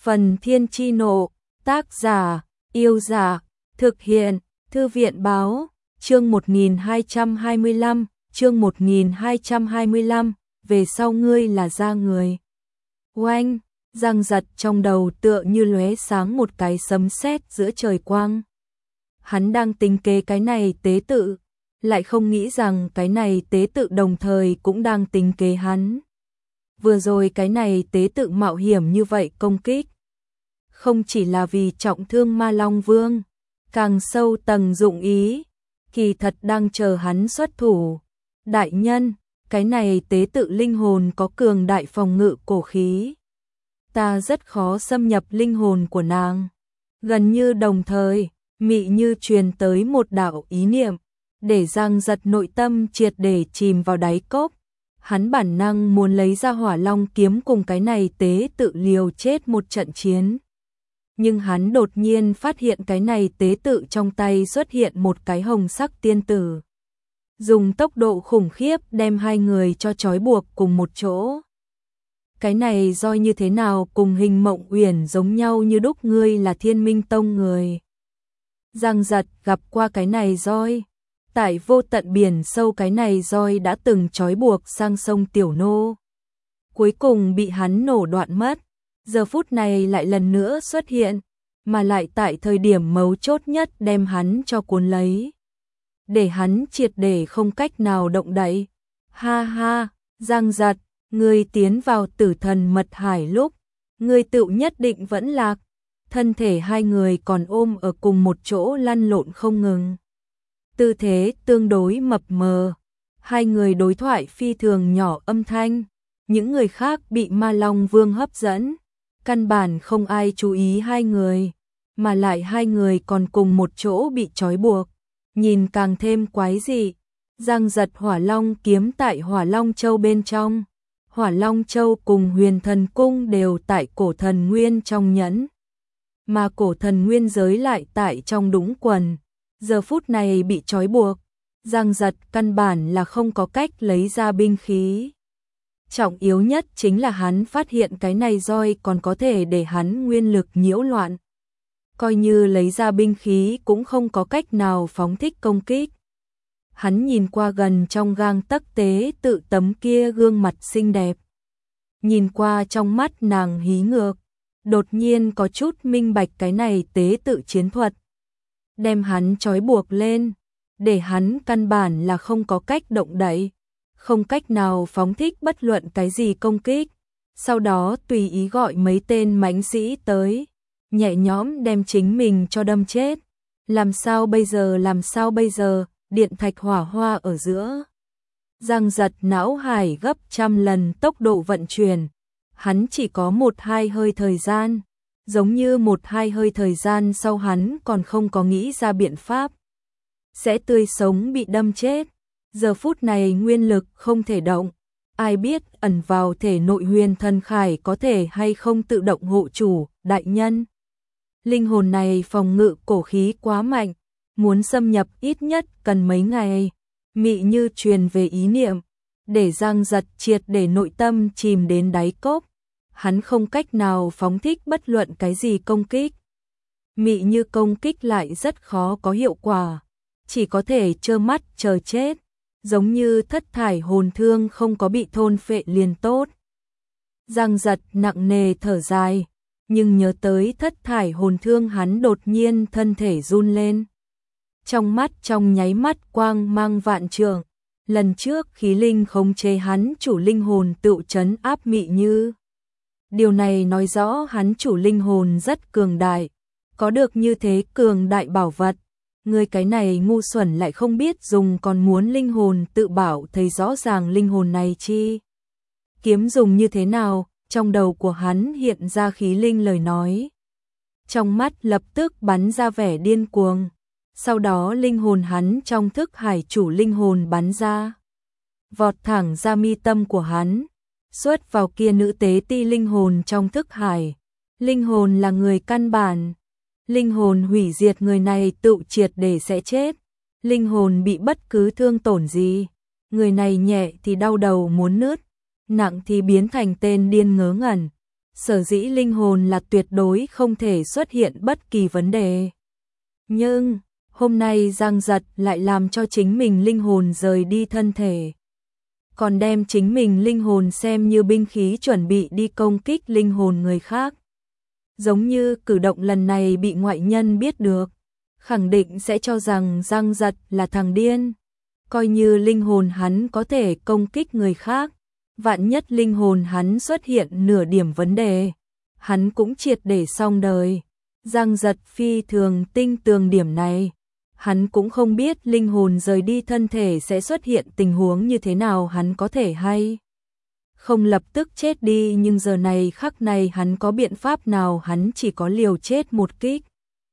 Phần Thiên Chi Nộ, tác giả, Yêu Giả, thực hiện, Thư viện Báo, chương 1225, chương 1225, về sau ngươi là da người. Oanh, Giang Giật trong đầu tựa như lóe sáng một cái sấm sét giữa trời quang. Hắn đang tính kế cái này tế tự, lại không nghĩ rằng cái này tế tự đồng thời cũng đang tính kế hắn. Vừa rồi cái này tế tự mạo hiểm như vậy công kích, không chỉ là vì trọng thương Ma Long Vương, càng sâu tầng dụng ý, kỳ thật đang chờ hắn xuất thủ. Đại nhân, cái này tế tự linh hồn có cường đại phòng ngự cổ khí. Ta rất khó xâm nhập linh hồn của nàng. Gần như đồng thời, Mị Như truyền tới một đạo ý niệm, để Giang Giật nội tâm triệt để chìm vào đáy cốc. Hắn bản năng muốn lấy ra Hỏa Long kiếm cùng cái này tế tự liều chết một trận chiến. Nhưng hắn đột nhiên phát hiện cái này tế tự trong tay xuất hiện một cái hồng sắc tiên tử. Dùng tốc độ khủng khiếp đem hai người cho trói buộc cùng một chỗ. Cái này roi như thế nào cùng Hình Mộng Uyển giống nhau như đúc, ngươi là Thiên Minh Tông người. Giang Giật gặp qua cái này roi. Tại vô tận biển sâu cái này roi đã từng trói buộc sang sông Tiểu Nô. Cuối cùng bị hắn nổ đoạn mất. Giờ phút này lại lần nữa xuất hiện, mà lại tại thời điểm mấu chốt nhất đem hắn cho cuốn lấy. Để hắn triệt để không cách nào động đậy. Ha ha, Giang Giật, ngươi tiến vào tử thần mật hải lúc, ngươi tự nhất định vẫn lạc. Thân thể hai người còn ôm ở cùng một chỗ lăn lộn không ngừng. Tư thế tương đối mập mờ, hai người đối thoại phi thường nhỏ âm thanh, những người khác bị Ma Long Vương hấp dẫn, căn bản không ai chú ý hai người, mà lại hai người còn cùng một chỗ bị trói buộc, nhìn càng thêm quái dị. Giang Giật Hỏa Long kiếm tại Hỏa Long Châu bên trong, Hỏa Long Châu cùng Huyền Thần Cung đều tại Cổ Thần Nguyên trong nhẫn, mà Cổ Thần Nguyên giới lại tại trong đũng quần. Giờ phút này bị trói buộc, Giang Giật căn bản là không có cách lấy ra binh khí. Trọng yếu nhất chính là hắn phát hiện cái này roi còn có thể để hắn nguyên lực nhiễu loạn. Coi như lấy ra binh khí cũng không có cách nào phóng thích công kích. Hắn nhìn qua gần trong gang tấc tế tự tấm kia gương mặt xinh đẹp. Nhìn qua trong mắt nàng hí ngược, đột nhiên có chút minh bạch cái này tế tự chiến thuật. Đem hắn trói buộc lên, để hắn căn bản là không có cách động đậy, không cách nào phóng thích bất luận cái gì công kích. Sau đó tùy ý gọi mấy tên mãnh sĩ tới, nhẹ nhõm đem chính mình cho đâm chết. Làm sao bây giờ, điện thạch hỏa hoa ở giữa. Giang Giật não hải gấp trăm lần tốc độ vận chuyển, hắn chỉ có 1-2 hơi thời gian. Giống như 1-2 hơi thời gian sau hắn còn không có nghĩ ra biện pháp, sẽ tươi sống bị đâm chết. Giờ phút này nguyên lực không thể động, ai biết ẩn vào thể nội Huyền Thần Khải có thể hay không tự động hộ chủ. Đại nhân, linh hồn này phòng ngự cổ khí quá mạnh, muốn xâm nhập ít nhất cần mấy ngày. Mị Như truyền về ý niệm, để Giang Giật triệt để nội tâm chìm đến đáy cốc. Hắn không cách nào phóng thích bất luận cái gì công kích. Mị Như công kích lại rất khó có hiệu quả, chỉ có thể trơ mắt chờ chết, giống như thất thải hồn thương không có bị thôn phệ liền tốt. Giang Giật nặng nề thở dài, nhưng nhớ tới thất thải hồn thương hắn đột nhiên thân thể run lên. Trong mắt trong nháy mắt quang mang vạn trượng, lần trước khí linh khống chế hắn chủ linh hồn tự trấn áp Mị Như. Điều này nói rõ hắn chủ linh hồn rất cường đại, có được như thế cường đại bảo vật. Người cái này ngu xuẩn lại không biết dùng, còn muốn linh hồn tự bảo, thấy rõ ràng linh hồn này chi kiếm dùng như thế nào. Trong đầu của hắn hiện ra khí linh lời nói, trong mắt lập tức bắn ra vẻ điên cuồng. Sau đó linh hồn hắn trong thức hải chủ linh hồn bắn ra, vọt thẳng ra mi tâm của hắn, xuất vào kia nữ tế ti linh hồn trong thức hải. Linh hồn là người căn bản, linh hồn hủy diệt người này tự triệt để sẽ chết. Linh hồn bị bất cứ thương tổn gì, người này nhẹ thì đau đầu muốn nứt, nặng thì biến thành tên điên ngớ ngẩn, sở dĩ linh hồn là tuyệt đối không thể xuất hiện bất kỳ vấn đề. Nhưng, hôm nay Giang Giật lại làm cho chính mình linh hồn rời đi thân thể. Còn đem chính mình linh hồn xem như binh khí chuẩn bị đi công kích linh hồn người khác. Giống như cử động lần này bị ngoại nhân biết được, khẳng định sẽ cho rằng Giang Giật là thằng điên. Coi như linh hồn hắn có thể công kích người khác, vạn nhất linh hồn hắn xuất hiện nửa điểm vấn đề, hắn cũng triệt để xong đời. Giang Giật phi thường tinh tường điểm này. Hắn cũng không biết linh hồn rời đi thân thể sẽ xuất hiện tình huống như thế nào, hắn có thể hay không lập tức chết đi, nhưng giờ này khắc này hắn có biện pháp nào, hắn chỉ có liều chết một kích.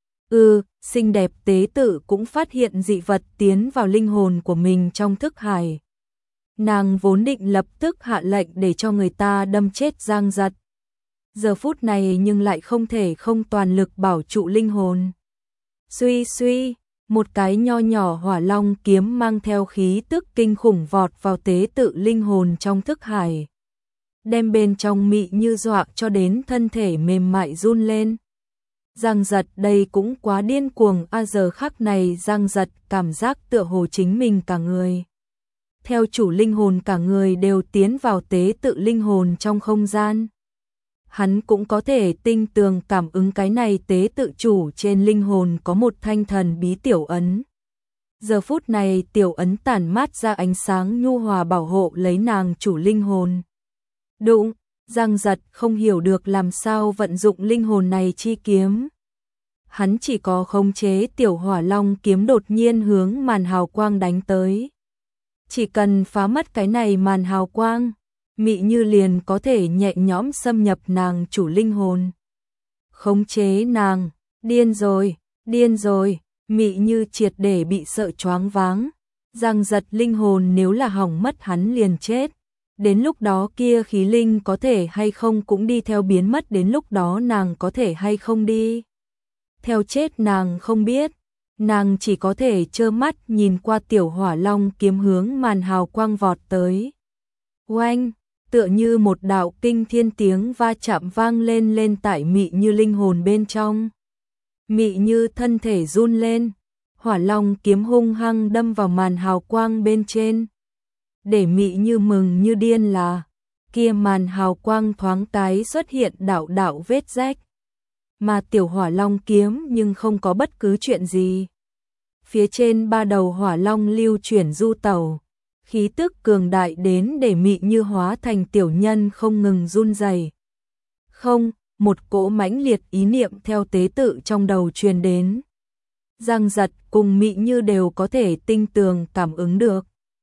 Xinh đẹp tế tự cũng phát hiện dị vật tiến vào linh hồn của mình trong thức hải. Nàng vốn định lập tức hạ lệnh để cho người ta đâm chết Giang Giật. Giờ phút này nhưng lại không thể không toàn lực bảo trụ linh hồn. Suy suy, một cái nho nhỏ hỏa long kiếm mang theo khí tức kinh khủng vọt vào tế tự linh hồn trong thức hải. Đem bên trong mị như dọa cho đến thân thể mềm mại run lên. Giang Giật đây cũng quá điên cuồng, giờ khắc này Giang Giật cảm giác tựa hồ chính mình cả người. Theo chủ linh hồn cả người đều tiến vào tế tự linh hồn trong không gian. Hắn cũng có thể tinh tường cảm ứng cái này tế tự chủ trên linh hồn có một thanh thần bí tiểu ấn. Giờ phút này tiểu ấn tản mát ra ánh sáng nhu hòa bảo hộ lấy nàng chủ linh hồn. Đụng, Giang Giật không hiểu được làm sao vận dụng linh hồn này chi kiếm. Hắn chỉ có khống chế tiểu hỏa long kiếm đột nhiên hướng màn hào quang đánh tới. Chỉ cần phá mất cái này màn hào quang, Mị Như liền có thể nhẹ nhõm xâm nhập nàng chủ linh hồn. Khống chế nàng, điên rồi, Mị Như triệt để bị sợ choáng váng. Giang Giật linh hồn nếu là hỏng mất hắn liền chết. Đến lúc đó kia khí linh có thể hay không cũng đi theo biến mất, đến lúc đó nàng có thể hay không đi theo chết nàng không biết. Nàng chỉ có thể trơ mắt nhìn qua tiểu hỏa long kiếm hướng màn hào quang vọt tới. Oanh, tựa như một đạo kinh thiên tiếng va chạm vang lên tại Mị Như linh hồn bên trong. Mị Như thân thể run lên, hỏa long kiếm hung hăng đâm vào màn hào quang bên trên. Để Mị Như mừng như điên là, kia màn hào quang thoáng cái xuất hiện đạo vết rách. Mà tiểu hỏa long kiếm nhưng không có bất cứ chuyện gì. Phía trên ba đầu hỏa long lưu chuyển du tẩu, khí tức cường đại đến để Mị Như hóa thành tiểu nhân không ngừng run rẩy. Không, một cỗ mãnh liệt ý niệm theo tế tự trong đầu truyền đến. Giang Giật cùng Mị Như đều có thể tinh tường cảm ứng được.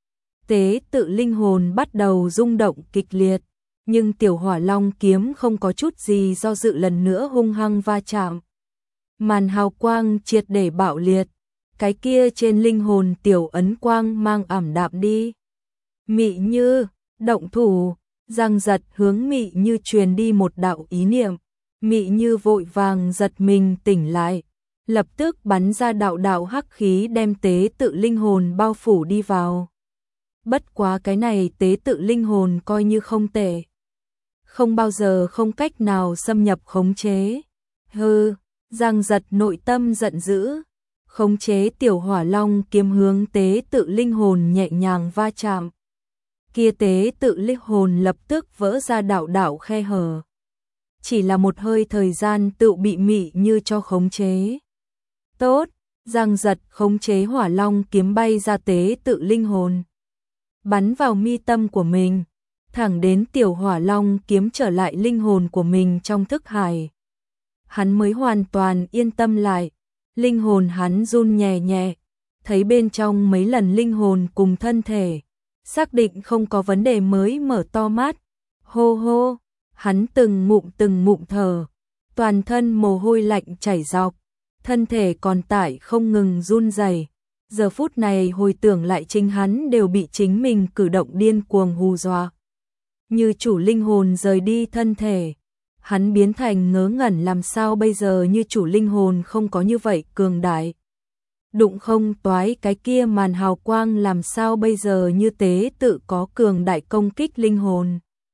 Tế tự linh hồn bắt đầu rung động kịch liệt, nhưng tiểu hỏa long kiếm không có chút gì do dự lần nữa hung hăng va chạm. Màn hào quang triệt để bạo liệt, cái kia trên linh hồn tiểu ấn quang mang ảm đạm đi. Mị Như, động thủ, Giang Giật hướng Mị Như truyền đi một đạo ý niệm. Mị Như vội vàng giật mình tỉnh lại, lập tức bắn ra đạo hắc khí đem tế tự linh hồn bao phủ đi vào. Bất quá cái này tế tự linh hồn coi như không tệ. Không bao giờ không cách nào xâm nhập khống chế. Giang Giật nội tâm giận dữ. Khống chế tiểu hỏa long kiếm hướng tế tự linh hồn nhẹ nhàng va chạm. Kia tế tự linh hồn lập tức vỡ ra đạo khe hở. Chỉ là một hơi thời gian tự bị Mị Như cho khống chế. Tốt, Giang Giật khống chế hỏa long kiếm bay ra tế tự linh hồn. Bắn vào mi tâm của mình, thẳng đến tiểu hỏa long kiếm trở lại linh hồn của mình trong thức hải. Hắn mới hoàn toàn yên tâm lại, linh hồn hắn run nhẹ nhẹ, thấy bên trong mấy lần linh hồn cùng thân thể, xác định không có vấn đề mới mở to mắt. Hô hô, hắn từng ngụm thở, toàn thân mồ hôi lạnh chảy dọc, thân thể còn tại không ngừng run rẩy. Giờ phút này hồi tưởng lại chính hắn đều bị chính mình cử động điên cuồng hù dọa. Như chủ linh hồn rời đi thân thể, hắn biến thành ngớ ngẩn, làm sao bây giờ, như chủ linh hồn không có như vậy cường đại. Đụng không toái cái kia màn hào quang, làm sao bây giờ, như tế tự có cường đại công kích linh hồn.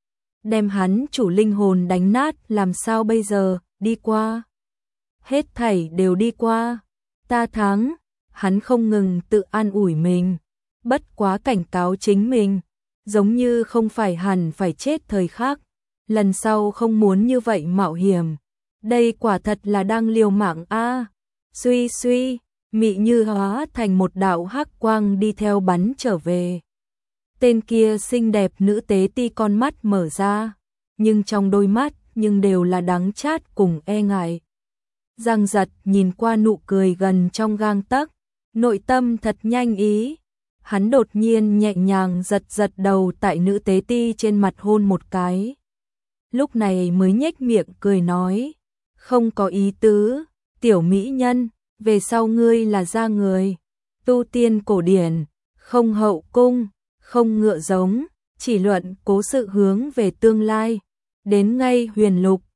đem hắn chủ linh hồn đánh nát, làm sao bây giờ, đi qua. Hết thảy đều đi qua, ta thắng, hắn không ngừng tự an ủi mình, bất quá cảnh cáo chính mình, giống như không phải hẳn phải chết thời khắc, lần sau không muốn như vậy mạo hiểm, đây quả thật là đang liều mạng a. Suy suy, Mị Như hóa thành một đạo hắc quang đi theo bắn trở về. Tên kia xinh đẹp nữ tế ti con mắt mở ra, nhưng trong đôi mắt nhưng đều là đắng chát cùng e ngại. Giang Giật nhìn qua nụ cười gần trong gang tấc, nội tâm thật nhanh ý. Hắn đột nhiên nhẹ nhàng giật giật đầu tại nữ tế ti trên mặt hôn một cái. Lúc này mới nhếch miệng cười nói, không có ý tứ, tiểu mỹ nhân, về sau ngươi là ra người, tu tiên cổ điển, không hậu cung, không ngựa giống, chỉ luận cố sự hướng về tương lai, đến ngay huyền lục,